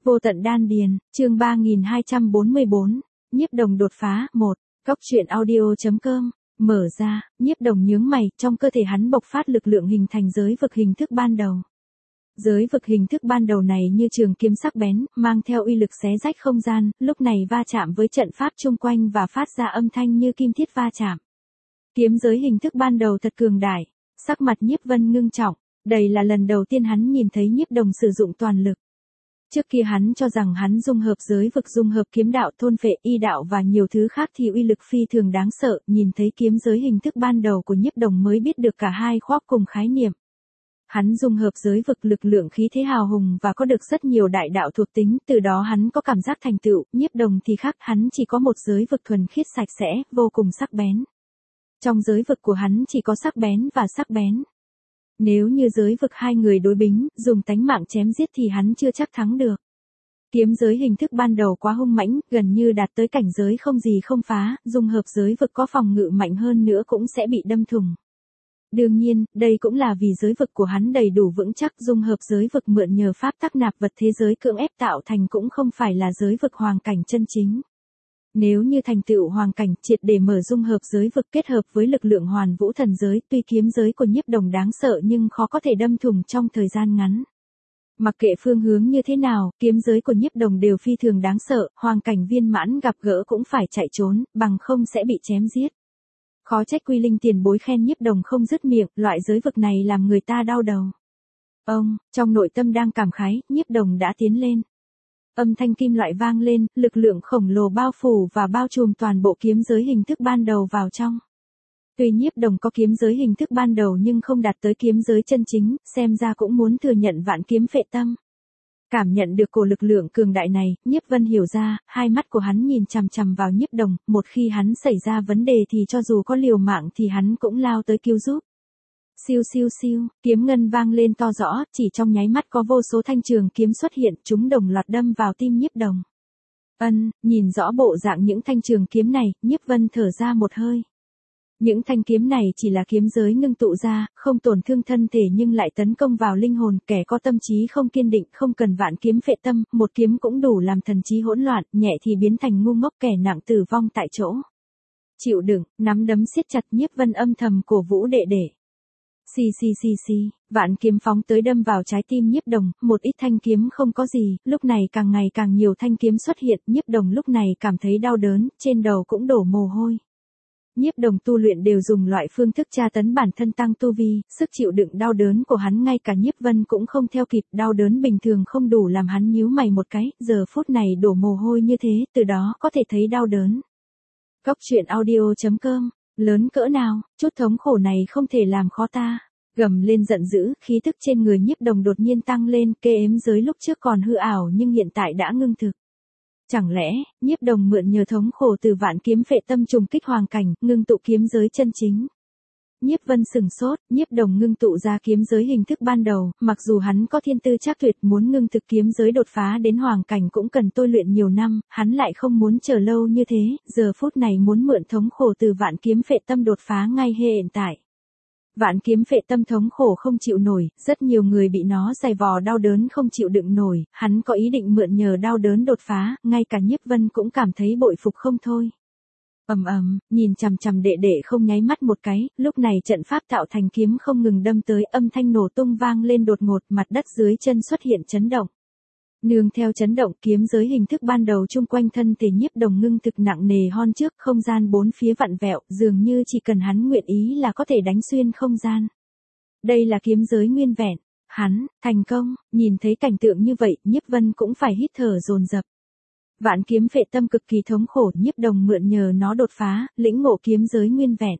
Vô tận đan điền, chương 3244, Nhiếp Đồng đột phá, 1, Cóc truyện audio.com, mở ra, Nhiếp Đồng nhướng mày, trong cơ thể hắn bộc phát lực lượng hình thành giới vực hình thức ban đầu. Giới vực hình thức ban đầu này như trường kiếm sắc bén, mang theo uy lực xé rách không gian, lúc này va chạm với trận pháp chung quanh và phát ra âm thanh như kim thiết va chạm. Kiếm giới hình thức ban đầu thật cường đại, sắc mặt Nhiếp Vân ngưng trọng, đây là lần đầu tiên hắn nhìn thấy Nhiếp Đồng sử dụng toàn lực. Trước kia hắn cho rằng hắn dung hợp giới vực, dung hợp kiếm đạo, thôn phệ, y đạo và nhiều thứ khác thì uy lực phi thường đáng sợ, nhìn thấy kiếm giới hình thức ban đầu của Nhiếp Đồng mới biết được cả hai khoác cùng khái niệm. Hắn dung hợp giới vực, lực lượng khí thế hào hùng và có được rất nhiều đại đạo thuộc tính, từ đó hắn có cảm giác thành tựu. Nhiếp Đồng thì khác, hắn chỉ có một giới vực thuần khiết sạch sẽ, vô cùng sắc bén. Trong giới vực của hắn chỉ có sắc bén và sắc bén. Nếu như giới vực hai người đối bính, dùng tánh mạng chém giết thì hắn chưa chắc thắng được. Kiếm giới hình thức ban đầu quá hung mãnh, gần như đạt tới cảnh giới không gì không phá, dung hợp giới vực có phòng ngự mạnh hơn nữa cũng sẽ bị đâm thủng. Đương nhiên, đây cũng là vì giới vực của hắn đầy đủ vững chắc, dung hợp giới vực mượn nhờ pháp tắc nạp vật thế giới cưỡng ép tạo thành cũng không phải là giới vực hoàng cảnh chân chính. Nếu như thành tựu hoàng cảnh, triệt để mở dung hợp giới vực kết hợp với lực lượng hoàn vũ thần giới, tuy kiếm giới của Nhiếp Đồng đáng sợ nhưng khó có thể đâm thủng trong thời gian ngắn. Mặc kệ phương hướng như thế nào, kiếm giới của Nhiếp Đồng đều phi thường đáng sợ, hoàng cảnh viên mãn gặp gỡ cũng phải chạy trốn, bằng không sẽ bị chém giết. Khó trách Quy Linh tiền bối khen Nhiếp Đồng không dứt miệng, loại giới vực này làm người ta đau đầu. Ông, trong nội tâm đang cảm khái, Nhiếp Đồng đã tiến lên. Âm thanh kim loại vang lên, lực lượng khổng lồ bao phủ và bao trùm toàn bộ kiếm giới hình thức ban đầu vào trong. Tuy Nhiếp Đồng có kiếm giới hình thức ban đầu nhưng không đạt tới kiếm giới chân chính, xem ra cũng muốn thừa nhận vạn kiếm phệ tâm. Cảm nhận được cổ lực lượng cường đại này, Nhiếp Vân hiểu ra, hai mắt của hắn nhìn chằm chằm vào Nhiếp Đồng, một khi hắn xảy ra vấn đề thì cho dù có liều mạng thì hắn cũng lao tới cứu giúp. Siêu siêu siêu, kiếm ngân vang lên to rõ, chỉ trong nháy mắt có vô số thanh trường kiếm xuất hiện, chúng đồng loạt đâm vào tim Nhiếp Đồng. Nhìn rõ bộ dạng những thanh trường kiếm này, Nhiếp Vân thở ra một hơi. Những thanh kiếm này chỉ là kiếm giới ngưng tụ ra, không tổn thương thân thể nhưng lại tấn công vào linh hồn, kẻ có tâm trí không kiên định, không cần vạn kiếm phệ tâm, một kiếm cũng đủ làm thần trí hỗn loạn, nhẹ thì biến thành ngu ngốc, kẻ nặng tử vong tại chỗ. Chịu đựng, nắm đấm siết chặt, Nhiếp Vân âm thầm cổ vũ đệ đệ. Xì xì xì xì, vạn kiếm phóng tới đâm vào trái tim Nhiếp Đồng, một ít thanh kiếm không có gì, lúc này càng ngày càng nhiều thanh kiếm xuất hiện, Nhiếp Đồng lúc này cảm thấy đau đớn, trên đầu cũng đổ mồ hôi. Nhiếp Đồng tu luyện đều dùng loại phương thức tra tấn bản thân tăng tu vi, sức chịu đựng đau đớn của hắn ngay cả Nhiếp Vân cũng không theo kịp, đau đớn bình thường không đủ làm hắn nhíu mày một cái, giờ phút này đổ mồ hôi như thế, từ đó có thể thấy đau đớn. Cóc truyện audio.com, lớn cỡ nào, chút thống khổ này không thể làm khó ta. Gầm lên giận dữ, khí tức trên người Nhiếp Đồng đột nhiên tăng lên, kê ếm giới lúc trước còn hư ảo nhưng hiện tại đã ngưng thực. Chẳng lẽ, Nhiếp Đồng mượn nhờ thống khổ từ vạn kiếm phệ tâm trùng kích hoàng cảnh, ngưng tụ kiếm giới chân chính. Nhiếp Vân sừng sốt, Nhiếp Đồng ngưng tụ ra kiếm giới hình thức ban đầu, mặc dù hắn có thiên tư chắc tuyệt, muốn ngưng thực kiếm giới đột phá đến hoàng cảnh cũng cần tôi luyện nhiều năm, hắn lại không muốn chờ lâu như thế, giờ phút này muốn mượn thống khổ từ vạn kiếm phệ tâm đột phá ngay hiện tại. Vạn kiếm phệ tâm thống khổ không chịu nổi, rất nhiều người bị nó giày vò đau đớn không chịu đựng nổi, hắn có ý định mượn nhờ đau đớn đột phá, ngay cả Nhiếp Vân cũng cảm thấy bội phục không thôi. Nhìn chằm chằm đệ đệ không nháy mắt một cái, lúc này trận pháp tạo thành kiếm không ngừng đâm tới, âm thanh nổ tung vang lên đột ngột, mặt đất dưới chân xuất hiện chấn động. Nương theo chấn động, kiếm giới hình thức ban đầu chung quanh thân thể Nhiếp Đồng ngưng thực nặng nề hon trước, không gian bốn phía vặn vẹo, dường như chỉ cần hắn nguyện ý là có thể đánh xuyên không gian. Đây là kiếm giới nguyên vẹn, hắn, thành công, nhìn thấy cảnh tượng như vậy, Nhiếp Vân cũng phải hít thở dồn dập. Vạn kiếm phệ tâm cực kỳ thống khổ, Nhiếp Đồng mượn nhờ nó đột phá, lĩnh ngộ kiếm giới nguyên vẹn.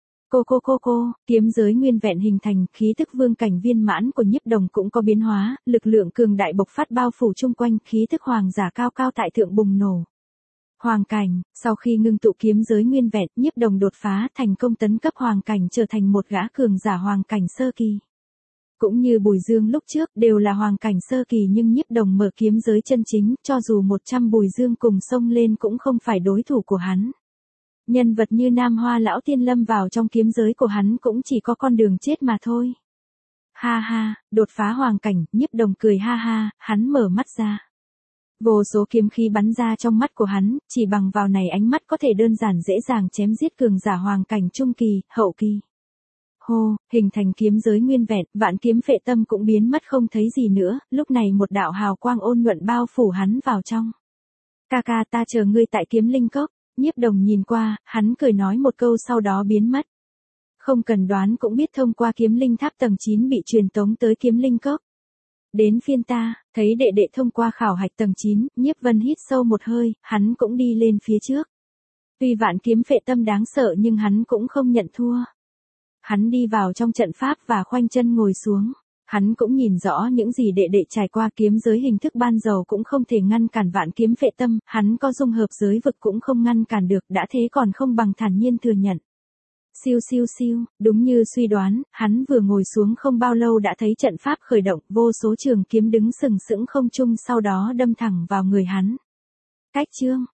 Kiếm giới nguyên vẹn hình thành, khí tức vương cảnh viên mãn của Nhiếp Đồng cũng có biến hóa, lực lượng cường đại bộc phát bao phủ chung quanh, khí tức hoàng giả cao cao tại thượng bùng nổ. Hoàng cảnh, sau khi ngưng tụ kiếm giới nguyên vẹn, Nhiếp Đồng đột phá thành công tấn cấp hoàng cảnh, trở thành một gã cường giả hoàng cảnh sơ kỳ. Cũng như Bùi Dương lúc trước, đều là hoàng cảnh sơ kỳ nhưng Nhiếp Đồng mở kiếm giới chân chính, cho dù 100 Bùi Dương cùng xông lên cũng không phải đối thủ của hắn. Nhân vật như Nam Hoa Lão Tiên lâm vào trong kiếm giới của hắn cũng chỉ có con đường chết mà thôi. Ha ha, đột phá hoàng cảnh, Nhiếp Đồng cười ha ha, hắn mở mắt ra. Vô số kiếm khí bắn ra trong mắt của hắn, chỉ bằng vào này ánh mắt có thể đơn giản dễ dàng chém giết cường giả hoàng cảnh trung kỳ, hậu kỳ. Hô, hình thành kiếm giới nguyên vẹn, vạn kiếm phệ tâm cũng biến mất không thấy gì nữa, lúc này một đạo hào quang ôn nhuận bao phủ hắn vào trong. Ca ca, ta chờ ngươi tại kiếm linh cốc. Nhiếp Đồng nhìn qua, hắn cười nói một câu sau đó biến mất. Không cần đoán cũng biết thông qua kiếm linh tháp tầng 9 bị truyền tống tới kiếm linh cốc. Đến phiên ta, thấy đệ đệ thông qua khảo hạch tầng 9, Nhiếp Vân hít sâu một hơi, hắn cũng đi lên phía trước. Tuy vạn kiếm phệ tâm đáng sợ nhưng hắn cũng không nhận thua. Hắn đi vào trong trận pháp và khoanh chân ngồi xuống. Hắn cũng nhìn rõ những gì đệ đệ trải qua, kiếm giới hình thức ban đầu cũng không thể ngăn cản vạn kiếm phệ tâm, hắn có dung hợp giới vực cũng không ngăn cản được, đã thế còn không bằng thản nhiên thừa nhận. Siêu siêu siêu, đúng như suy đoán, hắn vừa ngồi xuống không bao lâu đã thấy trận pháp khởi động, vô số trường kiếm đứng sừng sững không trung sau đó đâm thẳng vào người hắn. Cách chương